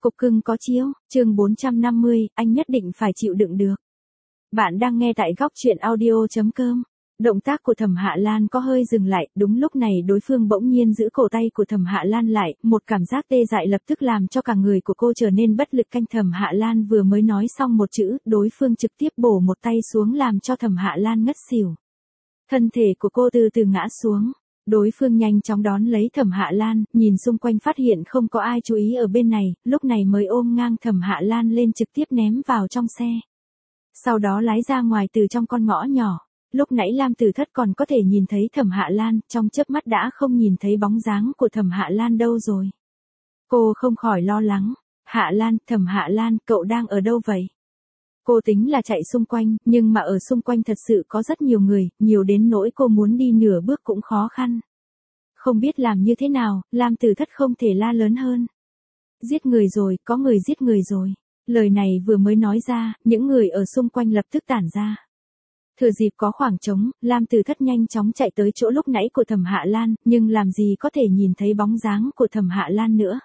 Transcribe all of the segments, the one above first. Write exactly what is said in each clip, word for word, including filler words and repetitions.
Cục cưng có chiếu, chương bốn trăm năm mươi, anh nhất định phải chịu đựng được. Bạn đang nghe tại góc chuyện audio chấm com. Động tác của Thẩm Hạ Lan có hơi dừng lại, đúng lúc này đối phương bỗng nhiên giữ cổ tay của Thẩm Hạ Lan lại, một cảm giác tê dại lập tức làm cho cả người của cô trở nên bất lực. Canh Thẩm Hạ Lan vừa mới nói xong một chữ, đối phương trực tiếp bổ một tay xuống làm cho Thẩm Hạ Lan ngất xỉu. Thân thể của cô từ từ ngã xuống. Đối phương nhanh chóng đón lấy Thẩm Hạ Lan, nhìn xung quanh phát hiện không có ai chú ý ở bên này, lúc này mới ôm ngang Thẩm Hạ Lan lên trực tiếp ném vào trong xe. Sau đó lái ra ngoài từ trong con ngõ nhỏ. Lúc nãy Lam Tử Thất còn có thể nhìn thấy Thẩm Hạ Lan, trong chớp mắt đã không nhìn thấy bóng dáng của Thẩm Hạ Lan đâu rồi. Cô không khỏi lo lắng. Hạ Lan, Thẩm Hạ Lan, cậu đang ở đâu vậy? Cô tính là chạy xung quanh, nhưng mà ở xung quanh thật sự có rất nhiều người, nhiều đến nỗi cô muốn đi nửa bước cũng khó khăn. Không biết làm như thế nào, Lam Tử Thất không thể la lớn hơn. Giết người rồi, có người giết người rồi. Lời này vừa mới nói ra, những người ở xung quanh lập tức tản ra. Thừa dịp có khoảng trống, Lam Tử Thất nhanh chóng chạy tới chỗ lúc nãy của Thẩm Hạ Lan, nhưng làm gì có thể nhìn thấy bóng dáng của Thẩm Hạ Lan nữa.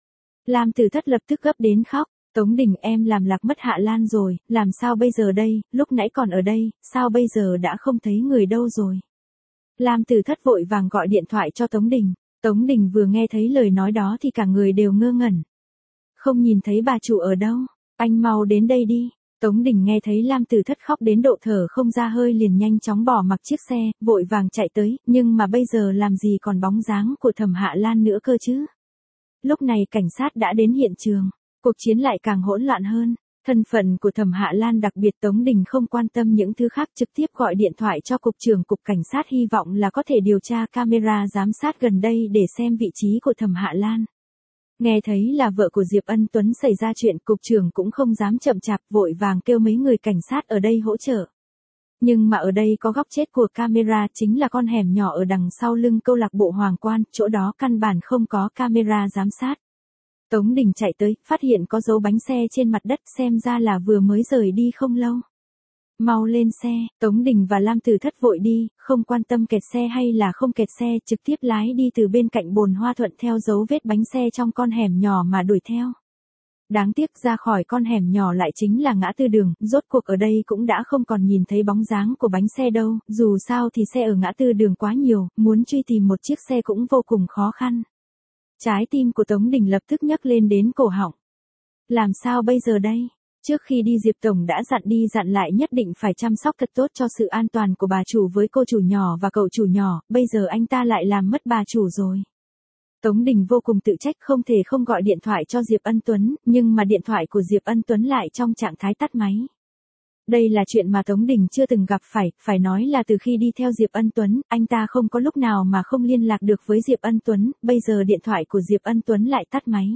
Lam Tử Thất lập tức gấp đến khóc. Tống Đình, em làm lạc mất Hạ Lan rồi, làm sao bây giờ đây, lúc nãy còn ở đây, sao bây giờ đã không thấy người đâu rồi. Lam Tử Thất vội vàng gọi điện thoại cho Tống Đình. Tống Đình vừa nghe thấy lời nói đó thì cả người đều ngơ ngẩn. Không nhìn thấy bà chủ ở đâu, anh mau đến đây đi. Tống Đình nghe thấy Lam Tử Thất khóc đến độ thở không ra hơi liền nhanh chóng bỏ mặc chiếc xe, vội vàng chạy tới, nhưng mà bây giờ làm gì còn bóng dáng của Thẩm Hạ Lan nữa cơ chứ. Lúc này cảnh sát đã đến hiện trường. Cuộc chiến lại càng hỗn loạn hơn. Thân phận của Thẩm Hạ Lan đặc biệt Tống Đình không quan tâm những thứ khác, trực tiếp gọi điện thoại cho cục trưởng cục cảnh sát hy vọng là có thể điều tra camera giám sát gần đây để xem vị trí của Thẩm Hạ Lan. Nghe thấy là vợ của Diệp Ân Tuấn xảy ra chuyện, cục trưởng cũng không dám chậm chạp, vội vàng kêu mấy người cảnh sát ở đây hỗ trợ. Nhưng mà ở đây có góc chết của camera, chính là con hẻm nhỏ ở đằng sau lưng câu lạc bộ Hoàng Quan, chỗ đó căn bản không có camera giám sát. Tống Đình chạy tới, phát hiện có dấu bánh xe trên mặt đất, xem ra là vừa mới rời đi không lâu. Mau lên xe, Tống Đình và Lam Tử Thất vội đi, không quan tâm kẹt xe hay là không kẹt xe, trực tiếp lái đi từ bên cạnh bồn hoa thuận theo dấu vết bánh xe trong con hẻm nhỏ mà đuổi theo. Đáng tiếc ra khỏi con hẻm nhỏ lại chính là ngã tư đường, rốt cuộc ở đây cũng đã không còn nhìn thấy bóng dáng của bánh xe đâu, dù sao thì xe ở ngã tư đường quá nhiều, muốn truy tìm một chiếc xe cũng vô cùng khó khăn. Trái tim của Tống Đình lập tức nhấc lên đến cổ họng. Làm sao bây giờ đây? Trước khi đi Diệp Tổng đã dặn đi dặn lại nhất định phải chăm sóc thật tốt cho sự an toàn của bà chủ với cô chủ nhỏ và cậu chủ nhỏ, bây giờ anh ta lại làm mất bà chủ rồi. Tống Đình vô cùng tự trách, không thể không gọi điện thoại cho Diệp Ân Tuấn, nhưng mà điện thoại của Diệp Ân Tuấn lại trong trạng thái tắt máy. Đây là chuyện mà Tống Đình chưa từng gặp phải, phải nói là từ khi đi theo Diệp Ân Tuấn, anh ta không có lúc nào mà không liên lạc được với Diệp Ân Tuấn, bây giờ điện thoại của Diệp Ân Tuấn lại tắt máy.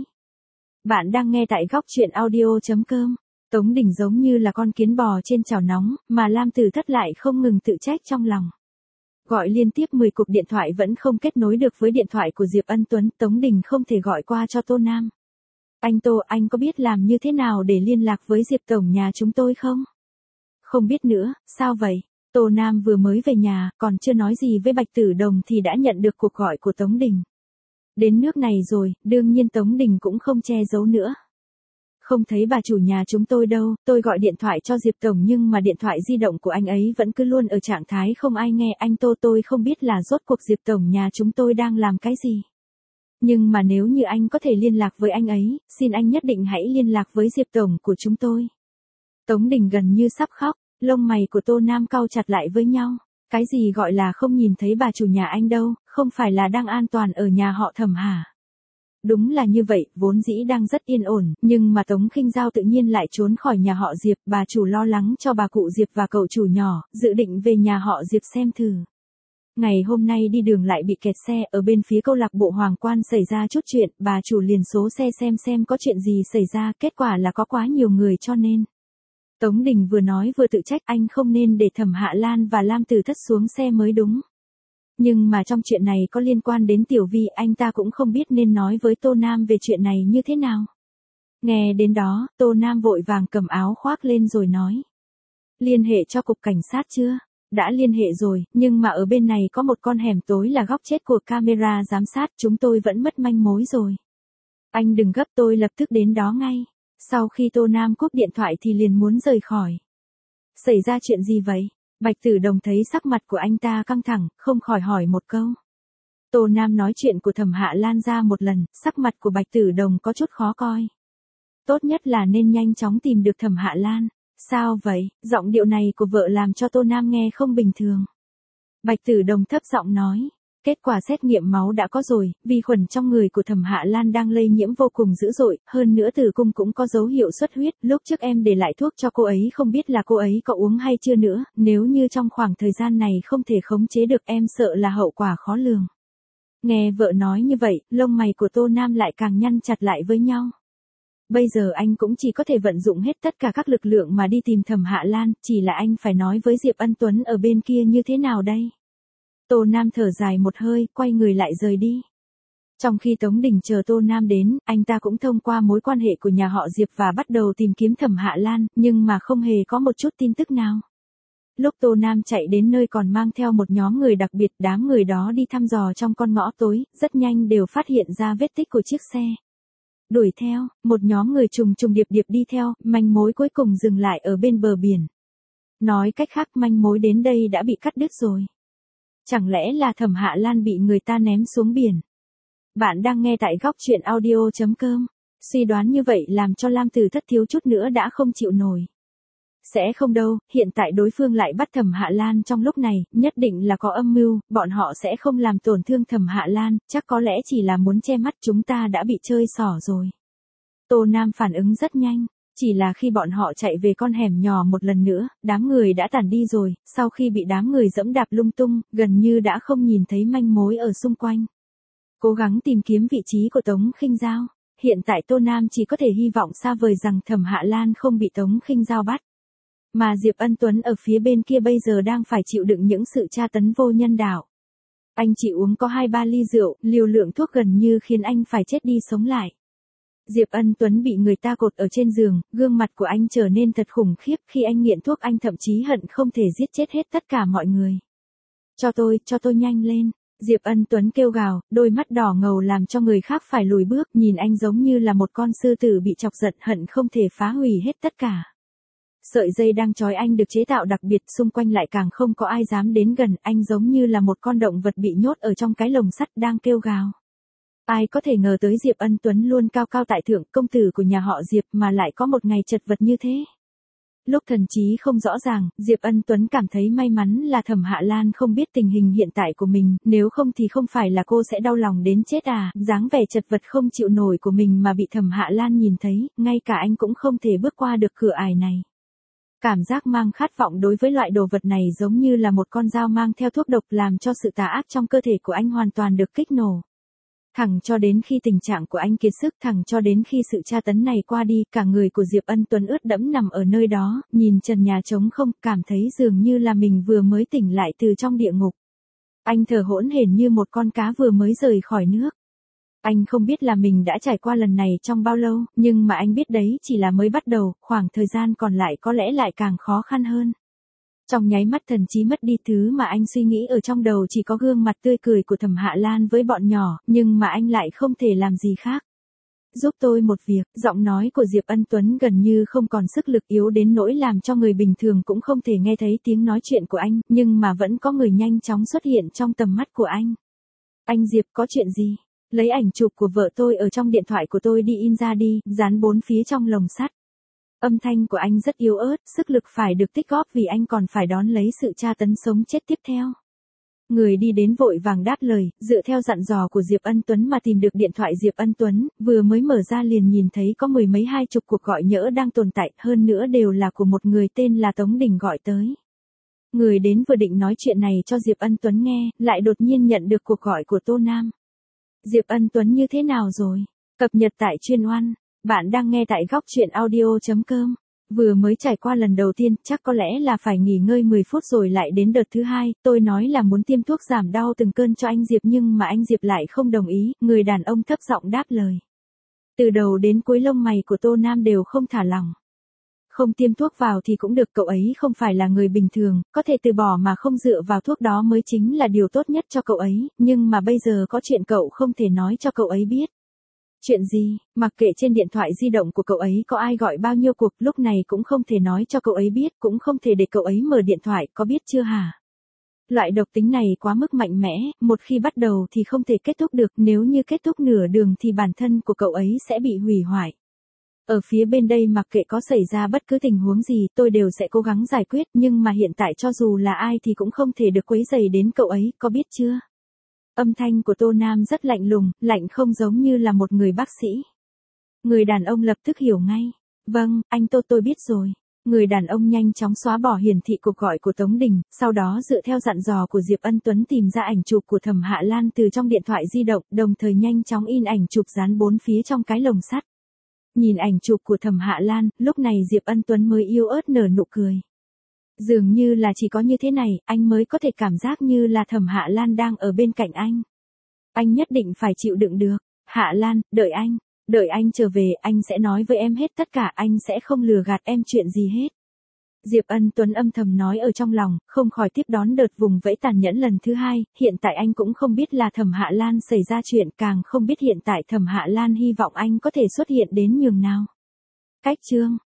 Bạn đang nghe tại góc chuyện audio chấm com. Tống Đình giống như là con kiến bò trên chảo nóng, mà Lam Tử Thất lại không ngừng tự trách trong lòng. Gọi liên tiếp mười cuộc điện thoại vẫn không kết nối được với điện thoại của Diệp Ân Tuấn, Tống Đình không thể gọi qua cho Tô Nam. Anh Tô, anh có biết làm như thế nào để liên lạc với Diệp Tổng nhà chúng tôi không? Không biết nữa, sao vậy? Tô Nam vừa mới về nhà, còn chưa nói gì với Bạch Tử Đồng thì đã nhận được cuộc gọi của Tống Đình. Đến nước này rồi, đương nhiên Tống Đình cũng không che giấu nữa. Không thấy bà chủ nhà chúng tôi đâu, tôi gọi điện thoại cho Diệp Tổng nhưng mà điện thoại di động của anh ấy vẫn cứ luôn ở trạng thái không ai nghe. Anh Tô, tôi không biết là rốt cuộc Diệp Tổng nhà chúng tôi đang làm cái gì. Nhưng mà nếu như anh có thể liên lạc với anh ấy, xin anh nhất định hãy liên lạc với Diệp Tổng của chúng tôi. Tống Đình gần như sắp khóc, lông mày của Tô Nam cau chặt lại với nhau. Cái gì gọi là không nhìn thấy bà chủ nhà anh đâu, không phải là đang an toàn ở nhà họ Thẩm hả? Đúng là như vậy, vốn dĩ đang rất yên ổn, nhưng mà Tống Khinh Giao tự nhiên lại trốn khỏi nhà họ Diệp, bà chủ lo lắng cho bà cụ Diệp và cậu chủ nhỏ, dự định về nhà họ Diệp xem thử. Ngày hôm nay đi đường lại bị kẹt xe, ở bên phía câu lạc bộ Hoàng Quan xảy ra chút chuyện, bà chủ liền số xe xem xem có chuyện gì xảy ra, kết quả là có quá nhiều người cho nên. Tống Đình vừa nói vừa tự trách, anh không nên để Thẩm Hạ Lan và Lam Tử Thất xuống xe mới đúng. Nhưng mà trong chuyện này có liên quan đến Tiểu Vi, anh ta cũng không biết nên nói với Tô Nam về chuyện này như thế nào. Nghe đến đó, Tô Nam vội vàng cầm áo khoác lên rồi nói. Liên hệ cho cục cảnh sát chưa? Đã liên hệ rồi, nhưng mà ở bên này có một con hẻm tối là góc chết của camera giám sát, chúng tôi vẫn mất manh mối rồi. Anh đừng gấp, tôi lập tức đến đó ngay. Sau khi Tô Nam cúp điện thoại thì liền muốn rời khỏi. Xảy ra chuyện gì vậy? Bạch Tử Đồng thấy sắc mặt của anh ta căng thẳng, không khỏi hỏi một câu. Tô Nam nói chuyện của Thẩm Hạ Lan ra một lần, sắc mặt của Bạch Tử Đồng có chút khó coi. Tốt nhất là nên nhanh chóng tìm được Thẩm Hạ Lan. Sao vậy? Giọng điệu này của vợ làm cho Tô Nam nghe không bình thường. Bạch Tử Đồng thấp giọng nói. Kết quả xét nghiệm máu đã có rồi, vi khuẩn trong người của Thẩm Hạ Lan đang lây nhiễm vô cùng dữ dội, hơn nữa tử cung cũng có dấu hiệu xuất huyết, lúc trước em để lại thuốc cho cô ấy không biết là cô ấy có uống hay chưa nữa, nếu như trong khoảng thời gian này không thể khống chế được em sợ là hậu quả khó lường. Nghe vợ nói như vậy, lông mày của Tô Nam lại càng nhăn chặt lại với nhau. Bây giờ anh cũng chỉ có thể vận dụng hết tất cả các lực lượng mà đi tìm Thẩm Hạ Lan, chỉ là anh phải nói với Diệp Ân Tuấn ở bên kia như thế nào đây? Tô Nam thở dài một hơi, quay người lại rời đi. Trong khi Tống Đình chờ Tô Nam đến, anh ta cũng thông qua mối quan hệ của nhà họ Diệp và bắt đầu tìm kiếm Thẩm Hạ Lan, nhưng mà không hề có một chút tin tức nào. Lúc Tô Nam chạy đến nơi còn mang theo một nhóm người đặc biệt, đám người đó đi thăm dò trong con ngõ tối, rất nhanh đều phát hiện ra vết tích của chiếc xe. Đuổi theo, một nhóm người trùng trùng điệp điệp đi theo, manh mối cuối cùng dừng lại ở bên bờ biển. Nói cách khác, manh mối đến đây đã bị cắt đứt rồi. Chẳng lẽ là Thẩm Hạ Lan bị người ta ném xuống biển? Bạn đang nghe tại góc truyện audio chấm com. Suy đoán như vậy làm cho Lam Tử Thất thiếu chút nữa đã không chịu nổi. Sẽ không đâu, hiện tại đối phương lại bắt Thẩm Hạ Lan trong lúc này, nhất định là có âm mưu, bọn họ sẽ không làm tổn thương Thẩm Hạ Lan, chắc có lẽ chỉ là muốn che mắt, chúng ta đã bị chơi xỏ rồi. Tô Nam phản ứng rất nhanh. Chỉ là khi bọn họ chạy về con hẻm nhỏ một lần nữa, đám người đã tản đi rồi, sau khi bị đám người dẫm đạp lung tung, gần như đã không nhìn thấy manh mối ở xung quanh. Cố gắng tìm kiếm vị trí của Tống Khinh Giao, hiện tại Tô Nam chỉ có thể hy vọng xa vời rằng Thẩm Hạ Lan không bị Tống Khinh Giao bắt. Mà Diệp Ân Tuấn ở phía bên kia bây giờ đang phải chịu đựng những sự tra tấn vô nhân đạo. Anh chỉ uống có hai ba ly rượu, liều lượng thuốc gần như khiến anh phải chết đi sống lại. Diệp Ân Tuấn bị người ta cột ở trên giường, gương mặt của anh trở nên thật khủng khiếp, khi anh nghiện thuốc anh thậm chí hận không thể giết chết hết tất cả mọi người. Cho tôi, cho tôi nhanh lên. Diệp Ân Tuấn kêu gào, đôi mắt đỏ ngầu làm cho người khác phải lùi bước, nhìn anh giống như là một con sư tử bị chọc giận, hận không thể phá hủy hết tất cả. Sợi dây đang trói anh được chế tạo đặc biệt, xung quanh lại càng không có ai dám đến gần, anh giống như là một con động vật bị nhốt ở trong cái lồng sắt đang kêu gào. Ai có thể ngờ tới Diệp Ân Tuấn luôn cao cao tại thượng, công tử của nhà họ Diệp mà lại có một ngày chật vật như thế. Lúc thần trí không rõ ràng, Diệp Ân Tuấn cảm thấy may mắn là Thẩm Hạ Lan không biết tình hình hiện tại của mình, nếu không thì không phải là cô sẽ đau lòng đến chết à, dáng vẻ chật vật không chịu nổi của mình mà bị Thẩm Hạ Lan nhìn thấy, ngay cả anh cũng không thể bước qua được cửa ải này. Cảm giác mang khát vọng đối với loại đồ vật này giống như là một con dao mang theo thuốc độc làm cho sự tà ác trong cơ thể của anh hoàn toàn được kích nổ. Thẳng cho đến khi tình trạng của anh kiệt sức, thẳng cho đến khi sự tra tấn này qua đi, cả người của Diệp Ân Tuấn ướt đẫm nằm ở nơi đó, nhìn trần nhà trống không, cảm thấy dường như là mình vừa mới tỉnh lại từ trong địa ngục. Anh thở hổn hển như một con cá vừa mới rời khỏi nước. Anh không biết là mình đã trải qua lần này trong bao lâu, nhưng mà anh biết đấy chỉ là mới bắt đầu, khoảng thời gian còn lại có lẽ lại càng khó khăn hơn. Trong nháy mắt thần trí mất đi, thứ mà anh suy nghĩ ở trong đầu chỉ có gương mặt tươi cười của Thẩm Hạ Lan với bọn nhỏ, nhưng mà anh lại không thể làm gì khác. Giúp tôi một việc, giọng nói của Diệp Ân Tuấn gần như không còn sức lực, yếu đến nỗi làm cho người bình thường cũng không thể nghe thấy tiếng nói chuyện của anh, nhưng mà vẫn có người nhanh chóng xuất hiện trong tầm mắt của anh. Anh Diệp, có chuyện gì? Lấy ảnh chụp của vợ tôi ở trong điện thoại của tôi đi in ra đi, dán bốn phía trong lồng sắt. Âm thanh của anh rất yếu ớt, sức lực phải được tích góp vì anh còn phải đón lấy sự tra tấn sống chết tiếp theo. Người đi đến vội vàng đáp lời, dựa theo dặn dò của Diệp Ân Tuấn mà tìm được điện thoại Diệp Ân Tuấn, vừa mới mở ra liền nhìn thấy có mười mấy hai chục cuộc gọi nhỡ đang tồn tại, hơn nữa đều là của một người tên là Tống Đình gọi tới. Người đến vừa định nói chuyện này cho Diệp Ân Tuấn nghe, lại đột nhiên nhận được cuộc gọi của Tô Nam. Diệp Ân Tuấn như thế nào rồi? Cập nhật tại chuyên oan. Bạn đang nghe tại góc truyện audio chấm com. Vừa mới trải qua lần đầu tiên, chắc có lẽ là phải nghỉ ngơi mười phút rồi lại đến đợt thứ hai, tôi nói là muốn tiêm thuốc giảm đau từng cơn cho anh Diệp nhưng mà anh Diệp lại không đồng ý, người đàn ông thấp giọng đáp lời. Từ đầu đến cuối lông mày của Tô Nam đều không thả lỏng. Không tiêm thuốc vào thì cũng được, cậu ấy không phải là người bình thường, có thể từ bỏ mà không dựa vào thuốc đó mới chính là điều tốt nhất cho cậu ấy, nhưng mà bây giờ có chuyện cậu không thể nói cho cậu ấy biết. Chuyện gì, mặc kệ trên điện thoại di động của cậu ấy có ai gọi bao nhiêu cuộc, lúc này cũng không thể nói cho cậu ấy biết, cũng không thể để cậu ấy mở điện thoại, có biết chưa hả? Loại độc tính này quá mức mạnh mẽ, một khi bắt đầu thì không thể kết thúc được, nếu như kết thúc nửa đường thì bản thân của cậu ấy sẽ bị hủy hoại. Ở phía bên đây mặc kệ có xảy ra bất cứ tình huống gì, tôi đều sẽ cố gắng giải quyết, nhưng mà hiện tại cho dù là ai thì cũng không thể được quấy rầy đến cậu ấy, có biết chưa? Âm thanh của Tô Nam rất lạnh lùng, lạnh không giống như là một người bác sĩ. Người đàn ông lập tức hiểu ngay. Vâng, anh Tô tôi biết rồi. Người đàn ông nhanh chóng xóa bỏ hiển thị cuộc gọi của Tống Đình, sau đó dựa theo dặn dò của Diệp Ân Tuấn tìm ra ảnh chụp của Thẩm Hạ Lan từ trong điện thoại di động, đồng thời nhanh chóng in ảnh chụp dán bốn phía trong cái lồng sắt. Nhìn ảnh chụp của Thẩm Hạ Lan, lúc này Diệp Ân Tuấn mới yếu ớt nở nụ cười. Dường như là chỉ có như thế này, anh mới có thể cảm giác như là Thẩm Hạ Lan đang ở bên cạnh anh. Anh nhất định phải chịu đựng được. Hạ Lan, đợi anh. Đợi anh trở về, anh sẽ nói với em hết tất cả, anh sẽ không lừa gạt em chuyện gì hết. Diệp Ân Tuấn âm thầm nói ở trong lòng, không khỏi tiếp đón đợt vùng vẫy tàn nhẫn lần thứ hai, hiện tại anh cũng không biết là Thẩm Hạ Lan xảy ra chuyện, càng không biết hiện tại Thẩm Hạ Lan hy vọng anh có thể xuất hiện đến nhường nào. Cách chương